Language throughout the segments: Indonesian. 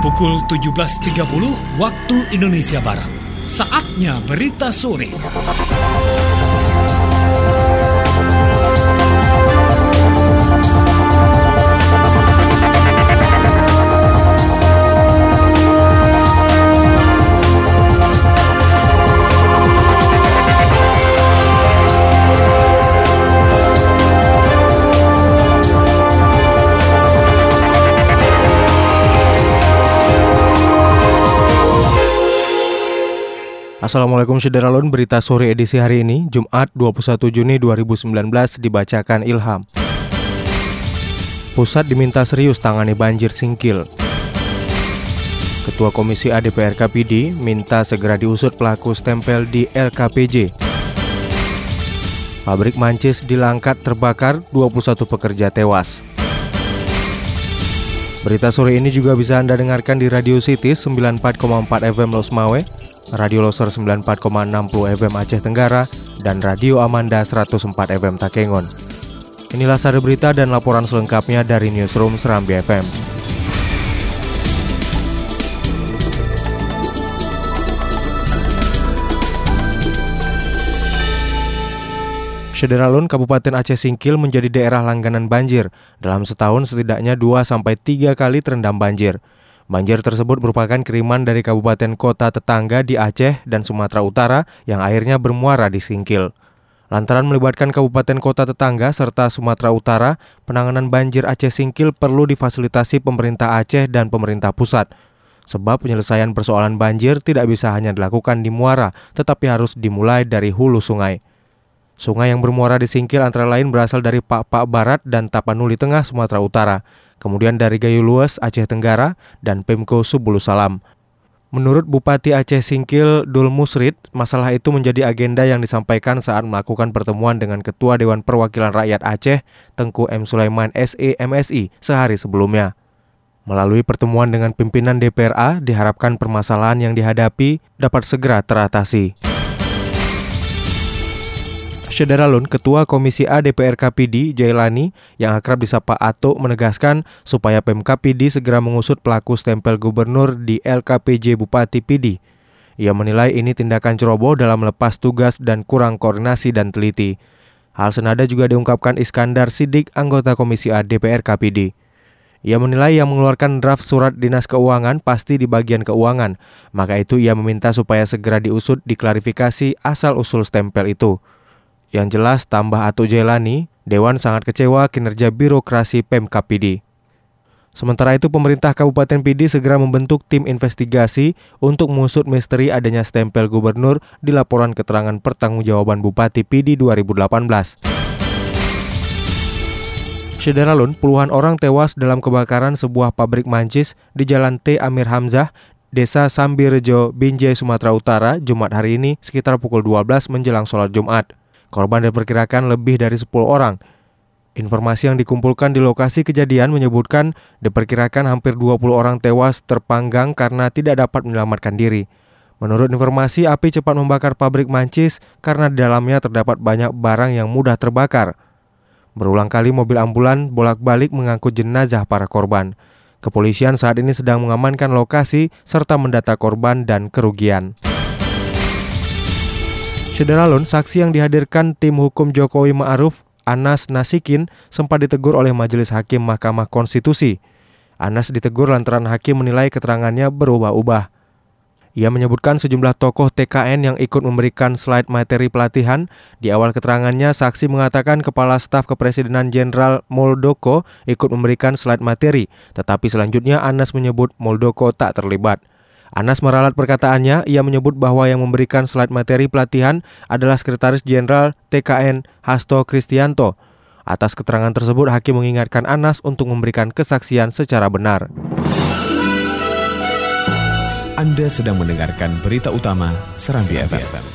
Pukul 17.30 waktu Indonesia Barat. Saatnya berita sore. Assalamualaikum Syederalun, berita sore edisi hari ini, Jumat 21 Juni 2019 dibacakan Ilham. Pusat diminta serius tangani banjir Singkil. Ketua Komisi A DPR KPD minta segera diusut pelaku stempel di LKPJ. Pabrik mancis di Langkat terbakar, 21 pekerja tewas. Berita sore ini juga bisa Anda dengarkan di Radio City 94,4 FM Losmawe, Radio Loser 94,60 FM Aceh Tenggara, dan Radio Amanda 104 FM Takengon. Inilah sari berita dan laporan selengkapnya dari Newsroom Serambi FM. Syederalun, Kabupaten Aceh Singkil menjadi daerah langganan banjir. Dalam setahun setidaknya 2-3 kali terendam banjir. Banjir tersebut merupakan kiriman dari kabupaten kota tetangga di Aceh dan Sumatera Utara yang akhirnya bermuara di Singkil. Lantaran melibatkan kabupaten kota tetangga serta Sumatera Utara, penanganan banjir Aceh Singkil perlu difasilitasi pemerintah Aceh dan pemerintah pusat. Sebab penyelesaian persoalan banjir tidak bisa hanya dilakukan di muara, tetapi harus dimulai dari hulu sungai. Sungai yang bermuara di Singkil antara lain berasal dari Pak Barat dan Tapanuli Tengah, Sumatera Utara, kemudian dari Gayo Lues, Aceh Tenggara, dan Pemko Subulu Salam. Menurut Bupati Aceh Singkil, Dul Musrid, masalah itu menjadi agenda yang disampaikan saat melakukan pertemuan dengan Ketua Dewan Perwakilan Rakyat Aceh, Tengku M. Sulaiman SE MSI, sehari sebelumnya. Melalui pertemuan dengan pimpinan DPRA, diharapkan permasalahan yang dihadapi dapat segera teratasi. Syederalun, Ketua Komisi A DPR KPD, Jailani, yang akrab disapa Ato, menegaskan supaya PMKPD segera mengusut pelaku stempel gubernur di LKPJ Bupati PD. Ia menilai ini tindakan ceroboh dalam melepas tugas dan kurang koordinasi dan teliti. Hal senada juga diungkapkan Iskandar Siddiq, anggota Komisi A DPR KPD. Ia menilai yang mengeluarkan draft surat Dinas Keuangan pasti di bagian keuangan, maka itu ia meminta supaya segera diusut diklarifikasi asal-usul stempel itu. Yang jelas, tambah Ato Jailani, Dewan sangat kecewa kinerja birokrasi PMKPD. Sementara itu, pemerintah Kabupaten PD segera membentuk tim investigasi untuk mengusut misteri adanya stempel gubernur di laporan keterangan pertanggungjawaban Bupati PD 2018. Syederalun, puluhan orang tewas dalam kebakaran sebuah pabrik mancis di Jalan T. Amir Hamzah, Desa Sambirejo, Binjai, Sumatera Utara, Jumat hari ini sekitar pukul 12 menjelang sholat Jumat. Korban diperkirakan lebih dari 10 orang. Informasi yang dikumpulkan di lokasi kejadian menyebutkan diperkirakan hampir 20 orang tewas terpanggang karena tidak dapat menyelamatkan diri. Menurut informasi, api cepat membakar pabrik mancis karena di dalamnya terdapat banyak barang yang mudah terbakar. Berulang kali mobil ambulan bolak-balik mengangkut jenazah para korban. Kepolisian saat ini sedang mengamankan lokasi serta mendata korban dan kerugian. Syederalun, saksi yang dihadirkan tim hukum Jokowi Ma'ruf, Anas Nasikin, sempat ditegur oleh Majelis Hakim Mahkamah Konstitusi. Anas ditegur lantaran hakim menilai keterangannya berubah-ubah. Ia menyebutkan sejumlah tokoh TKN yang ikut memberikan slide materi pelatihan. Di awal keterangannya, saksi mengatakan Kepala Staf Kepresidenan Jenderal Muldoko ikut memberikan slide materi, tetapi selanjutnya Anas menyebut Muldoko tak terlibat. Anas meralat perkataannya, ia menyebut bahwa yang memberikan slide materi pelatihan adalah Sekretaris Jenderal TKN Hasto Kristianto. Atas keterangan tersebut, hakim mengingatkan Anas untuk memberikan kesaksian secara benar. Anda sedang mendengarkan berita utama Serambi FM.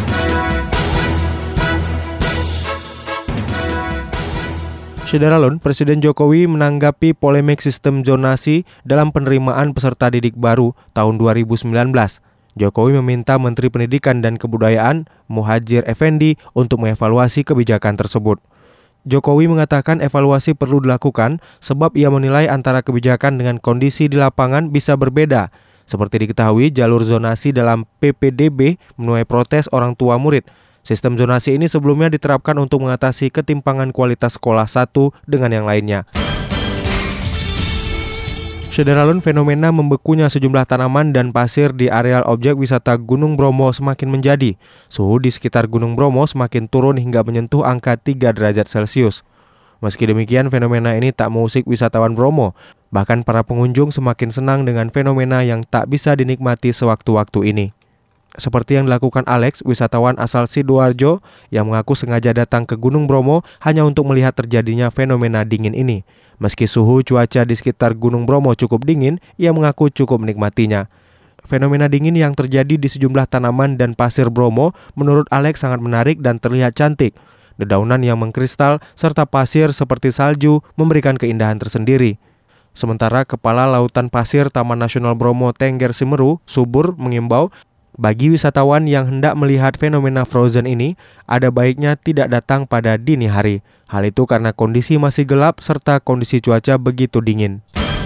Syederalun, Presiden Jokowi menanggapi polemik sistem zonasi dalam penerimaan peserta didik baru tahun 2019. Jokowi meminta Menteri Pendidikan dan Kebudayaan Muhadjir Effendi untuk mengevaluasi kebijakan tersebut. Jokowi mengatakan evaluasi perlu dilakukan sebab ia menilai antara kebijakan dengan kondisi di lapangan bisa berbeda. Seperti diketahui, jalur zonasi dalam PPDB menuai protes orang tua murid. Sistem zonasi ini sebelumnya diterapkan untuk mengatasi ketimpangan kualitas sekolah satu dengan yang lainnya. Saudara-saudara, fenomena membekunya sejumlah tanaman dan pasir di areal objek wisata Gunung Bromo semakin menjadi. Suhu di sekitar Gunung Bromo semakin turun hingga menyentuh angka 3 derajat Celcius. Meski demikian, fenomena ini tak mengusik wisatawan Bromo. Bahkan para pengunjung semakin senang dengan fenomena yang tak bisa dinikmati sewaktu-waktu ini. Seperti yang dilakukan Alex, wisatawan asal Sidoarjo yang mengaku sengaja datang ke Gunung Bromo hanya untuk melihat terjadinya fenomena dingin ini. Meski suhu cuaca di sekitar Gunung Bromo cukup dingin, ia mengaku cukup menikmatinya. Fenomena dingin yang terjadi di sejumlah tanaman dan pasir Bromo menurut Alex sangat menarik dan terlihat cantik. Dedaunan yang mengkristal serta pasir seperti salju memberikan keindahan tersendiri. Sementara Kepala Lautan Pasir Taman Nasional Bromo Tengger Semeru, Subur, mengimbau bagi wisatawan yang hendak melihat fenomena frozen ini, ada baiknya tidak datang pada dini hari. Hal itu karena kondisi masih gelap serta kondisi cuaca begitu dingin.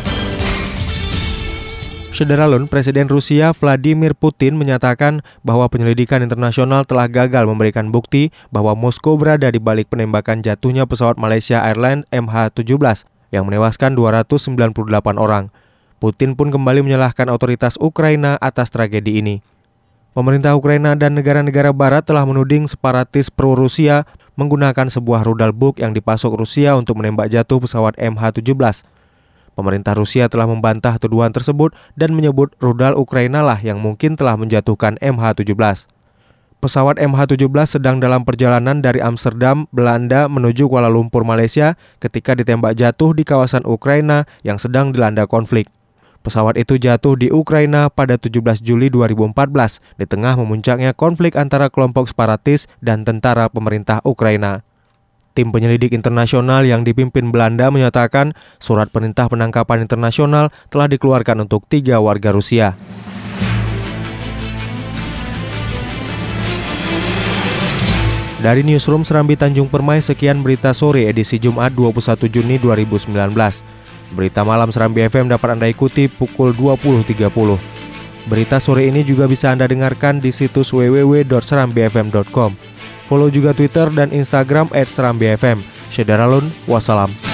Saudara-saudara, Presiden Rusia Vladimir Putin menyatakan bahwa penyelidikan internasional telah gagal memberikan bukti bahwa Moskow berada di balik penembakan jatuhnya pesawat Malaysia Airlines MH17 yang menewaskan 298 orang. Putin pun kembali menyalahkan otoritas Ukraina atas tragedi ini. Pemerintah Ukraina dan negara-negara barat telah menuding separatis pro-Rusia menggunakan sebuah rudal buk yang dipasok Rusia untuk menembak jatuh pesawat MH17. Pemerintah Rusia telah membantah tuduhan tersebut dan menyebut rudal Ukraina lah yang mungkin telah menjatuhkan MH17. Pesawat MH17 sedang dalam perjalanan dari Amsterdam, Belanda menuju Kuala Lumpur, Malaysia ketika ditembak jatuh di kawasan Ukraina yang sedang dilanda konflik. Pesawat itu jatuh di Ukraina pada 17 Juli 2014 di tengah memuncaknya konflik antara kelompok separatis dan tentara pemerintah Ukraina. Tim penyelidik internasional yang dipimpin Belanda menyatakan surat perintah penangkapan internasional telah dikeluarkan untuk 3 warga Rusia. Dari Newsroom Serambi Tanjung Permai, sekian berita sore edisi Jumat 21 Juni 2019. Berita malam Serambi FM dapat Anda ikuti pukul 20.30. Berita sore ini juga bisa Anda dengarkan di situs www.serambifm.com. Follow juga Twitter dan Instagram @serambifm. Saudara Lun, wassalam.